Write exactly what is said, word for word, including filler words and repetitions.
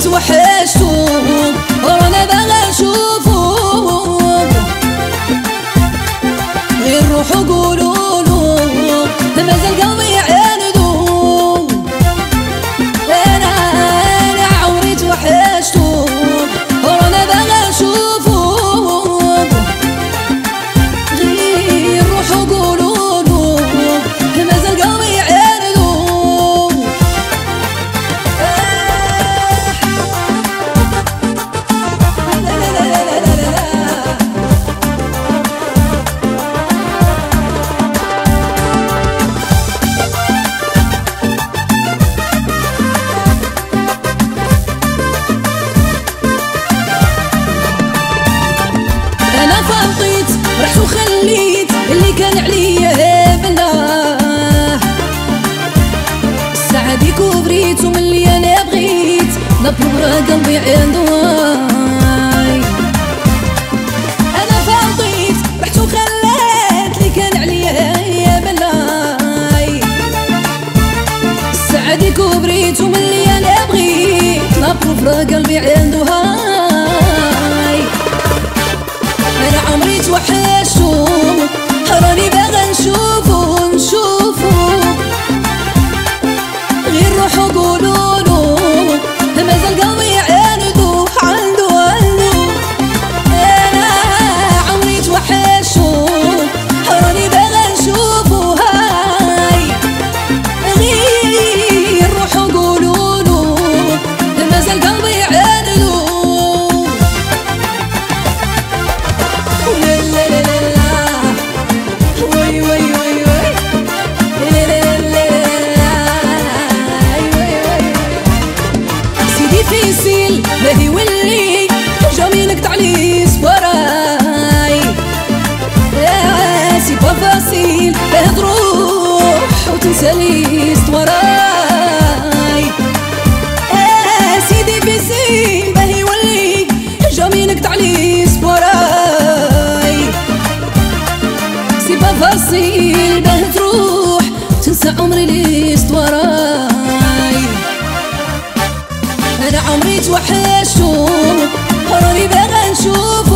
توحشتو رانا باغا نشوفو غير روحو قولولو مازال قلبي يعاندو انا انا عمري توحشتو رانا باغا نشوفو غير روحو قولولو مازال قلبي يعاندو انا فضيت رحت وخليت اللي كان عليا بالله الساعة ديك وبريت وملي انا بغيت نبرة قلبي عندواي انا فضيت رحت وخليت اللي كان عليا بالله الساعة ديك وبريت وملي انا بغيت نبرة قلبي عندواي انا عمري توحشتو راني باغا نشوفو نشوفو غير روحو قولولو مازال قلبي يعاندو عندو عندو انا عمري توحشتو راني باغا نشوفو هاي غير روحو قولولو مازال قلبي يعاندو ديفيسيل باهي ولي جامي نقطع عليه صبراي سي با فاسيل باه تروح وتنسى لي صبراي سي ديفيسيل باهي ولي جامي نقطع عليه صبراي سي با فاسيل باه تروح تنسى عمري لي صبراي انا عمري توحشتو راني باغا نشوفو